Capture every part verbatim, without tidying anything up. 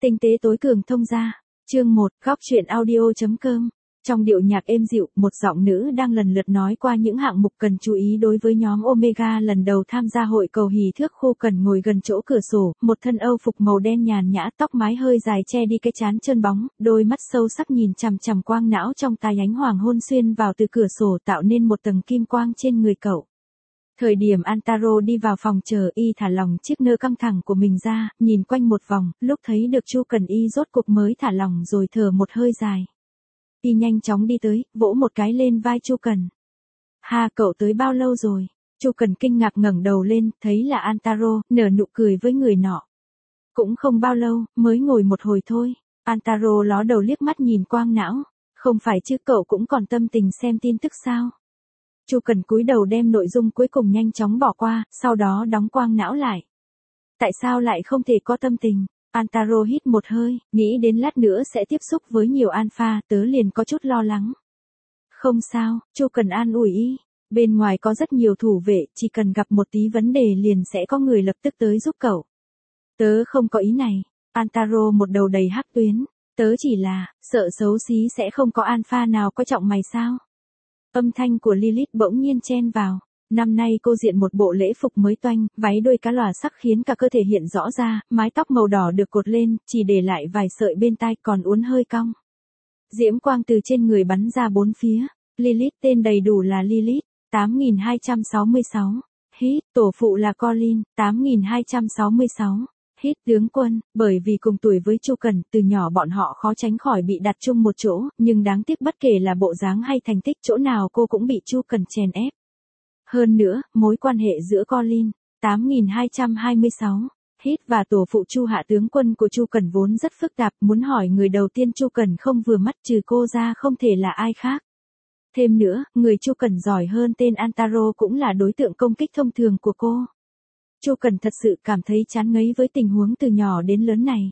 Tinh tế tối cường thông gia. Chương một, góc truyện audio.com. Trong điệu nhạc êm dịu, một giọng nữ đang lần lượt nói qua những hạng mục cần chú ý đối với nhóm Omega lần đầu tham gia hội cầu hỷ thước. Khu Cần ngồi gần chỗ cửa sổ, một thân âu phục màu đen nhàn nhã, tóc mái hơi dài che đi cái trán trơn bóng, đôi mắt sâu sắc nhìn chằm chằm quang não trong tai, ánh hoàng hôn xuyên vào từ cửa sổ tạo nên một tầng kim quang trên người cậu. Thời điểm Antaro đi vào phòng chờ, y thả lỏng chiếc nơ căng thẳng của mình ra, nhìn quanh một vòng, lúc thấy được Chu Cần y rốt cục mới thả lỏng rồi thở một hơi dài. Y nhanh chóng đi tới, vỗ một cái lên vai Chu Cần. Ha, cậu tới bao lâu rồi? Chu Cần kinh ngạc ngẩng đầu lên, thấy là Antaro, nở nụ cười với người nọ. Cũng không bao lâu, mới ngồi một hồi thôi. Antaro ló đầu liếc mắt nhìn quang não. Không phải chứ, cậu cũng còn tâm tình xem tin tức sao? Chu Cần cúi đầu đem nội dung cuối cùng nhanh chóng bỏ qua, sau đó đóng quang não lại. Tại sao lại không thể có tâm tình? Antaro hít một hơi, nghĩ đến lát nữa sẽ tiếp xúc với nhiều alpha, tớ liền có chút lo lắng. Không sao, Chu Cần an ủi y. Bên ngoài có rất nhiều thủ vệ, chỉ cần gặp một tí vấn đề liền sẽ có người lập tức tới giúp cậu. Tớ không có ý này. Antaro một đầu đầy hắc tuyến. Tớ chỉ là, sợ xấu xí sẽ không có alpha nào coi trọng mày sao? Âm thanh của Lilith bỗng nhiên chen vào. Năm nay cô diện một bộ lễ phục mới toanh, váy đôi cá lòa sắc khiến cả cơ thể hiện rõ ra, mái tóc màu đỏ được cột lên, chỉ để lại vài sợi bên tai còn uốn hơi cong. Diễm quang từ trên người bắn ra bốn phía. Lilith tên đầy đủ là Lilith, tám nghìn hai trăm sáu mươi sáu. Hít, tổ phụ là Colin, tám nghìn hai trăm sáu mươi sáu. Hít, tướng quân, bởi vì cùng tuổi với Chu Cần, từ nhỏ bọn họ khó tránh khỏi bị đặt chung một chỗ, nhưng đáng tiếc bất kể là bộ dáng hay thành tích, chỗ nào cô cũng bị Chu Cần chèn ép. Hơn nữa, mối quan hệ giữa Colin, tám nghìn hai trăm hai mươi sáu, Hít và tổ phụ Chu hạ tướng quân của Chu Cần vốn rất phức tạp, muốn hỏi người đầu tiên Chu Cần không vừa mắt trừ cô ra không thể là ai khác. Thêm nữa, người Chu Cần giỏi hơn tên Antaro cũng là đối tượng công kích thông thường của cô. Chu Cần thật sự cảm thấy chán ngấy với tình huống từ nhỏ đến lớn này.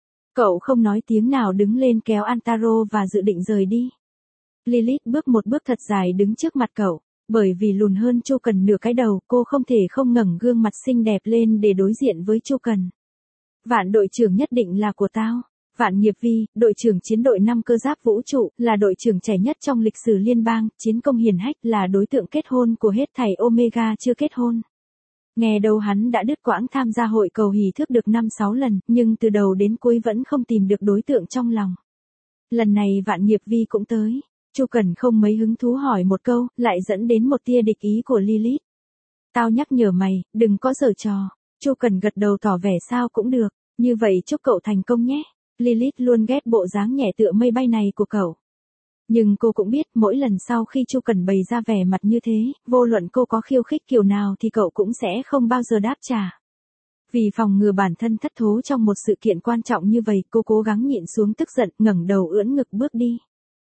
Cậu không nói tiếng nào đứng lên kéo Antaro và dự định rời đi. Lilith bước một bước thật dài đứng trước mặt cậu. Bởi vì lùn hơn Chu Cần nửa cái đầu, cô không thể không ngẩng gương mặt xinh đẹp lên để đối diện với Chu Cần. Vạn đội trưởng nhất định là của tao. Vạn Nghiệp Vi, đội trưởng chiến đội năm cơ giáp vũ trụ, là đội trưởng trẻ nhất trong lịch sử liên bang, chiến công hiển hách, là đối tượng kết hôn của hết thảy Omega chưa kết hôn. Nghe đâu hắn đã đứt quãng tham gia hội cầu hỷ thước được năm sáu lần, nhưng từ đầu đến cuối vẫn không tìm được đối tượng trong lòng. Lần này Vạn Nghiệp Vi cũng tới. Chu Cần không mấy hứng thú hỏi một câu, lại dẫn đến một tia địch ý của Lilith. Tao nhắc nhở mày, đừng có giở trò. Chu Cần gật đầu tỏ vẻ sao cũng được, như vậy chúc cậu thành công nhé. Lilith luôn ghét bộ dáng nhẹ tựa mây bay này của cậu. Nhưng cô cũng biết mỗi lần sau khi Chu Cần bày ra vẻ mặt như thế, vô luận cô có khiêu khích kiểu nào thì cậu cũng sẽ không bao giờ đáp trả. Vì phòng ngừa bản thân thất thố trong một sự kiện quan trọng như vậy, cô cố gắng nhịn xuống tức giận, ngẩng đầu ưỡn ngực bước đi.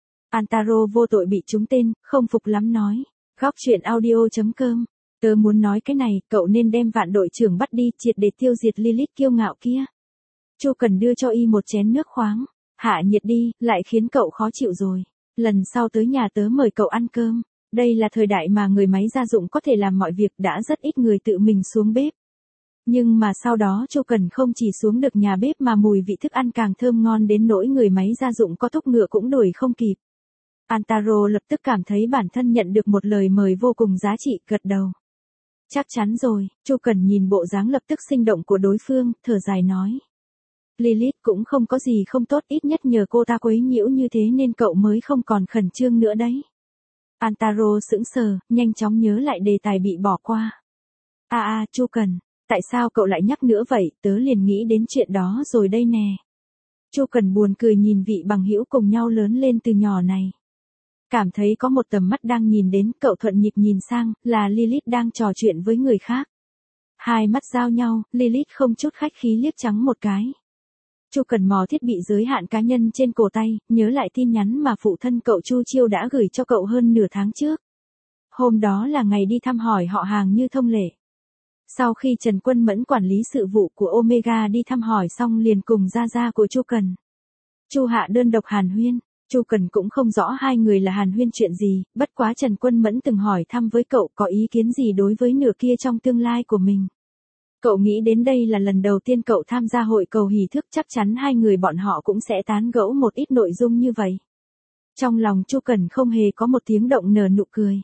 Antaro vô tội bị trúng tên, không phục lắm nói. Góc truyện audio.com. Tớ muốn nói cái này, cậu nên đem Vạn đội trưởng bắt đi, triệt để tiêu diệt Lilith kiêu ngạo kia. Chu Cần đưa cho y một chén nước khoáng. Hạ nhiệt đi, lại khiến cậu khó chịu rồi. Lần sau tới nhà tớ mời cậu ăn cơm. Đây là thời đại mà người máy gia dụng có thể làm mọi việc, đã rất ít người tự mình xuống bếp. Nhưng mà sau đó Chu Cần không chỉ xuống được nhà bếp mà mùi vị thức ăn càng thơm ngon đến nỗi người máy gia dụng có thúc ngựa cũng đuổi không kịp. Antaro lập tức cảm thấy bản thân nhận được một lời mời vô cùng giá trị, gật đầu. Chắc chắn rồi, Chu Cần nhìn bộ dáng lập tức sinh động của đối phương, thở dài nói. Lilith cũng không có gì không tốt, ít nhất nhờ cô ta quấy nhiễu như thế nên cậu mới không còn khẩn trương nữa đấy. Antaro sững sờ, nhanh chóng nhớ lại đề tài bị bỏ qua. À à, Chu Cần, tại sao cậu lại nhắc nữa vậy, tớ liền nghĩ đến chuyện đó rồi đây nè. Chu Cần buồn cười nhìn vị bằng hữu cùng nhau lớn lên từ nhỏ này. Cảm thấy có một tầm mắt đang nhìn đến, cậu thuận nhịp nhìn sang, là Lilith đang trò chuyện với người khác. Hai mắt giao nhau, Lilith không chút khách khí liếc trắng một cái. Chu Cần mò thiết bị giới hạn cá nhân trên cổ tay, nhớ lại tin nhắn mà phụ thân cậu Chu Chiêu đã gửi cho cậu hơn nửa tháng trước. Hôm đó là ngày đi thăm hỏi họ hàng như thông lệ. Sau khi Trần Quân Mẫn quản lý sự vụ của Omega đi thăm hỏi xong liền cùng gia gia của Chu Cần. Chu Hạ đơn độc hàn huyên. Chu Cần cũng không rõ hai người là hàn huyên chuyện gì, bất quá Trần Quân Mẫn từng hỏi thăm với cậu có ý kiến gì đối với nửa kia trong tương lai của mình. Cậu nghĩ đến đây là lần đầu tiên cậu tham gia hội cầu hỷ thức, chắc chắn hai người bọn họ cũng sẽ tán gẫu một ít nội dung như vậy. Trong lòng Chu Cẩn không hề có một tiếng động nở nụ cười.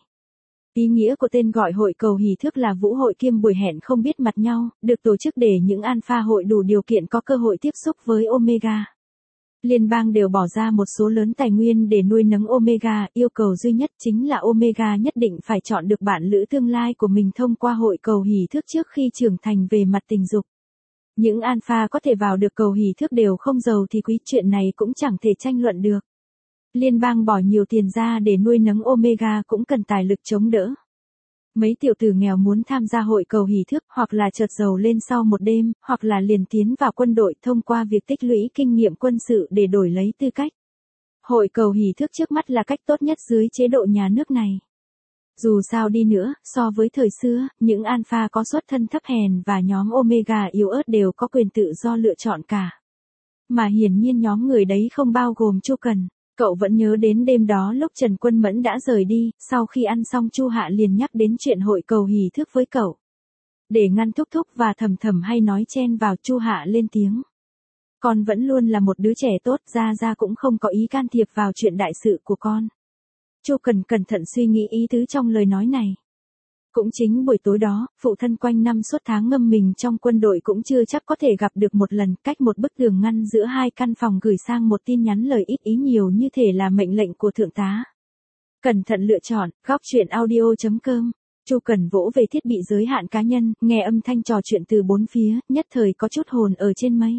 Ý nghĩa của tên gọi hội cầu hỷ thức là vũ hội kiêm buổi hẹn không biết mặt nhau, được tổ chức để những alpha hội đủ điều kiện có cơ hội tiếp xúc với Omega. Liên bang đều bỏ ra một số lớn tài nguyên để nuôi nấng Omega, yêu cầu duy nhất chính là Omega nhất định phải chọn được bạn lữ tương lai của mình thông qua hội cầu hỷ thức trước khi trưởng thành về mặt tình dục. Những alpha có thể vào được cầu hỷ thức đều không giàu thì quý, chuyện này cũng chẳng thể tranh luận được. Liên bang bỏ nhiều tiền ra để nuôi nấng Omega cũng cần tài lực chống đỡ. Mấy tiểu tử nghèo muốn tham gia hội cầu hỷ thức hoặc là chợt giàu lên sau một đêm, hoặc là liền tiến vào quân đội thông qua việc tích lũy kinh nghiệm quân sự để đổi lấy tư cách. Hội cầu hỷ thức trước mắt là cách tốt nhất dưới chế độ nhà nước này. Dù sao đi nữa, so với thời xưa, những alpha có xuất thân thấp hèn và nhóm Omega yếu ớt đều có quyền tự do lựa chọn cả. Mà hiển nhiên nhóm người đấy không bao gồm Chu Cần. Cậu vẫn nhớ đến đêm đó lúc Trần Quân Mẫn đã rời đi, sau khi ăn xong Chu Hạ liền nhắc đến chuyện hội cầu hỷ thức với cậu. Để ngăn Thúc Thúc và Thầm Thầm hay nói chen vào, Chu Hạ lên tiếng. Con vẫn luôn là một đứa trẻ tốt, Gia Gia cũng không có ý can thiệp vào chuyện đại sự của con. Chu Cần cẩn thận suy nghĩ ý tứ trong lời nói này. Cũng chính buổi tối đó, phụ thân quanh năm suốt tháng ngâm mình trong quân đội cũng chưa chắc có thể gặp được một lần, cách một bức tường ngăn giữa hai căn phòng gửi sang một tin nhắn lời ít ý nhiều như thể là mệnh lệnh của thượng tá. Cẩn thận lựa chọn, góc truyện audio chấm com. Chu Cần vỗ về thiết bị giới hạn cá nhân, nghe âm thanh trò chuyện từ bốn phía, nhất thời có chút hồn ở trên mây.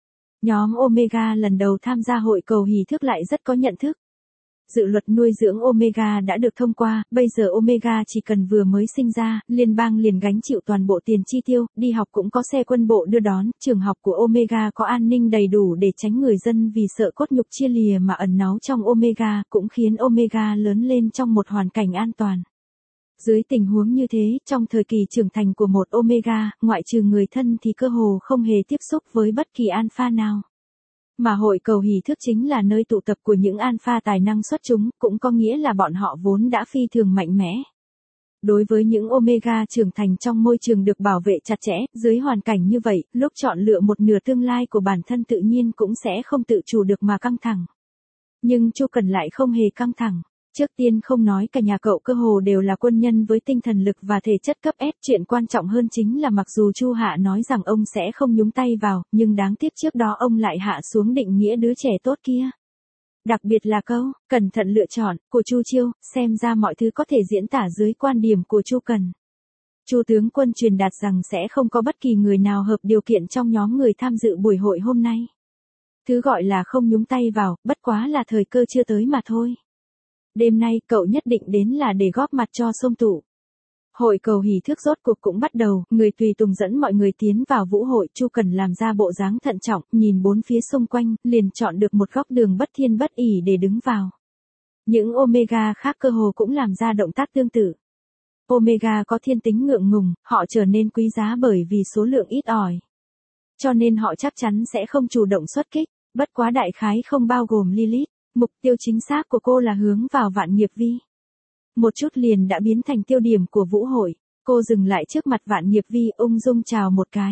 Nhóm Omega lần đầu tham gia hội cầu hỷ thức lại rất có nhận thức. Dự luật nuôi dưỡng Omega đã được thông qua, bây giờ Omega chỉ cần vừa mới sinh ra, liên bang liền gánh chịu toàn bộ tiền chi tiêu, đi học cũng có xe quân bộ đưa đón, trường học của Omega có an ninh đầy đủ để tránh người dân vì sợ cốt nhục chia lìa mà ẩn náu trong Omega, cũng khiến Omega lớn lên trong một hoàn cảnh an toàn. Dưới tình huống như thế, trong thời kỳ trưởng thành của một Omega, ngoại trừ người thân thì cơ hồ không hề tiếp xúc với bất kỳ alpha nào. Mà hội cầu hỷ thức chính là nơi tụ tập của những alpha tài năng xuất chúng, cũng có nghĩa là bọn họ vốn đã phi thường mạnh mẽ. Đối với những Omega trưởng thành trong môi trường được bảo vệ chặt chẽ, dưới hoàn cảnh như vậy, lúc chọn lựa một nửa tương lai của bản thân tự nhiên cũng sẽ không tự chủ được mà căng thẳng. Nhưng Chu Cần lại không hề căng thẳng. Trước tiên không nói cả nhà cậu cơ hồ đều là quân nhân với tinh thần lực và thể chất cấp S, chuyện quan trọng hơn chính là mặc dù Chu Hạ nói rằng ông sẽ không nhúng tay vào, nhưng đáng tiếc trước đó ông lại hạ xuống định nghĩa đứa trẻ tốt kia. Đặc biệt là câu, cẩn thận lựa chọn, của Chu Chiêu, xem ra mọi thứ có thể diễn tả dưới quan điểm của Chu Cần. Chu tướng quân truyền đạt rằng sẽ không có bất kỳ người nào hợp điều kiện trong nhóm người tham dự buổi hội hôm nay. Thứ gọi là không nhúng tay vào, bất quá là thời cơ chưa tới mà thôi. Đêm nay cậu nhất định đến là để góp mặt cho Sông Tụ. Hội cầu hỷ thức rốt cuộc cũng bắt đầu, người tùy tùng dẫn mọi người tiến vào vũ hội. Chu Cần làm ra bộ dáng thận trọng, nhìn bốn phía xung quanh, liền chọn được một góc đường bất thiên bất ỷ để đứng vào. Những Omega khác cơ hồ cũng làm ra động tác tương tự. Omega có thiên tính ngượng ngùng, họ trở nên quý giá bởi vì số lượng ít ỏi. Cho nên họ chắc chắn sẽ không chủ động xuất kích, bất quá đại khái không bao gồm Lilith. Mục tiêu chính xác của cô là hướng vào Vạn Nghiệp Vi. Một chút liền đã biến thành tiêu điểm của vũ hội. Cô dừng lại trước mặt Vạn Nghiệp Vi, ung dung chào một cái.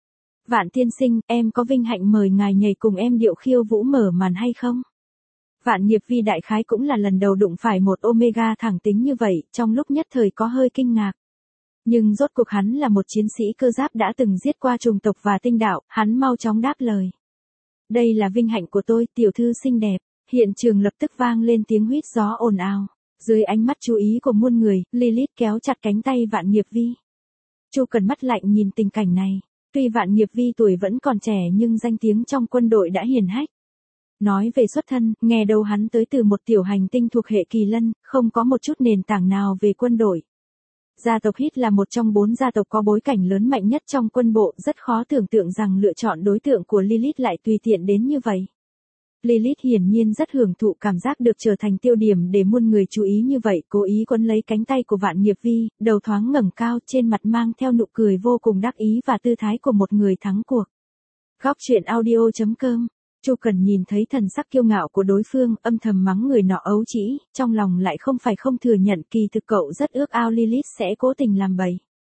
Vạn tiên sinh, em có vinh hạnh mời ngài nhảy cùng em điệu khiêu vũ mở màn hay không? Vạn Nghiệp Vi đại khái cũng là lần đầu đụng phải một Omega thẳng tính như vậy, trong lúc nhất thời có hơi kinh ngạc. Nhưng rốt cuộc hắn là một chiến sĩ cơ giáp đã từng giết qua chủng tộc và tinh đạo, hắn mau chóng đáp lời. Đây là vinh hạnh của tôi, tiểu thư xinh đẹp. Hiện trường lập tức vang lên tiếng huýt gió ồn ào. Dưới ánh mắt chú ý của muôn người, Lilith kéo chặt cánh tay Vạn Nghiệp Vi. Chu Cần mắt lạnh nhìn tình cảnh này. Tuy Vạn Nghiệp Vi tuổi vẫn còn trẻ nhưng danh tiếng trong quân đội đã hiển hách. Nói về xuất thân, nghe đâu hắn tới từ một tiểu hành tinh thuộc hệ Kỳ Lân, không có một chút nền tảng nào về quân đội. Gia tộc Hít là một trong bốn gia tộc có bối cảnh lớn mạnh nhất trong quân bộ, rất khó tưởng tượng rằng lựa chọn đối tượng của Lilith lại tùy tiện đến như vậy. Lilith hiển nhiên rất hưởng thụ cảm giác được trở thành tiêu điểm để muôn người chú ý như vậy, cố ý quấn lấy cánh tay của Vạn Nghiệp Vi, đầu thoáng ngẩng cao, trên mặt mang theo nụ cười vô cùng đắc ý và tư thái của một người thắng cuộc. Góc truyện audio chấm com. Chu Cần nhìn thấy thần sắc kiêu ngạo của đối phương, âm thầm mắng người nọ ấu trĩ, trong lòng lại không phải không thừa nhận kỳ thực cậu rất ước ao Lilith sẽ cố tình làm bậy.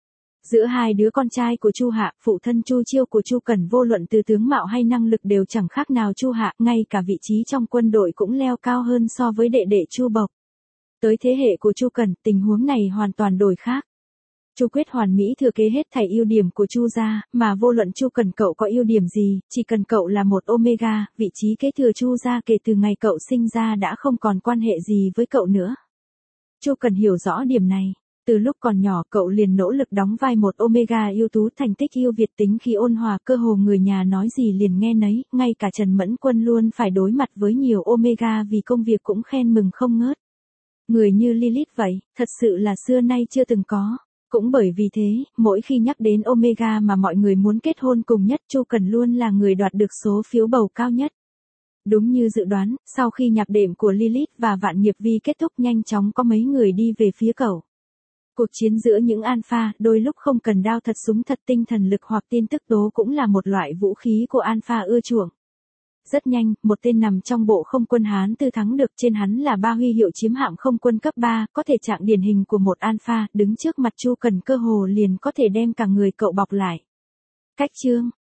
Giữa hai đứa con trai của Chu Hạ, phụ thân Chu Chiêu của Chu Cẩn vô luận từ tướng mạo hay năng lực đều chẳng khác nào Chu Hạ, ngay cả vị trí trong quân đội cũng leo cao hơn so với đệ đệ Chu Bộc. Tới thế hệ của Chu Cẩn, tình huống này hoàn toàn đổi khác. Chu Quyết hoàn mỹ thừa kế hết thảy ưu điểm của Chu gia, mà vô luận Chu Cẩn cậu có ưu điểm gì, chỉ cần cậu là một Omega, vị trí kế thừa Chu gia kể từ ngày cậu sinh ra đã không còn quan hệ gì với cậu nữa. Chu Cẩn hiểu rõ điểm này. Từ lúc còn nhỏ cậu liền nỗ lực đóng vai một Omega ưu tú, thành tích ưu việt, tính khí ôn hòa, cơ hồ người nhà nói gì liền nghe nấy, ngay cả Trần Mẫn Quân luôn phải đối mặt với nhiều Omega vì công việc cũng khen mừng không ngớt. Người như Lilith vậy, thật sự là xưa nay chưa từng có. Cũng bởi vì thế, mỗi khi nhắc đến Omega mà mọi người muốn kết hôn cùng nhất, Chu Cẩn luôn là người đoạt được số phiếu bầu cao nhất. Đúng như dự đoán, sau khi nhạc đệm của Lilith và Vạn Nghiệp Vi kết thúc, nhanh chóng có mấy người đi về phía cậu. Cuộc chiến giữa những alpha, đôi lúc không cần đao thật súng thật, tinh thần lực hoặc tin tức tố cũng là một loại vũ khí của alpha ưa chuộng. Rất nhanh, một tên nằm trong bộ không quân Hán Tư thắng được, trên hắn là ba huy hiệu chiếm hạm không quân cấp ba, có thể trạng điển hình của một alpha, đứng trước mặt Chu Cẩn cơ hồ liền có thể đem cả người cậu bọc lại. Cách chương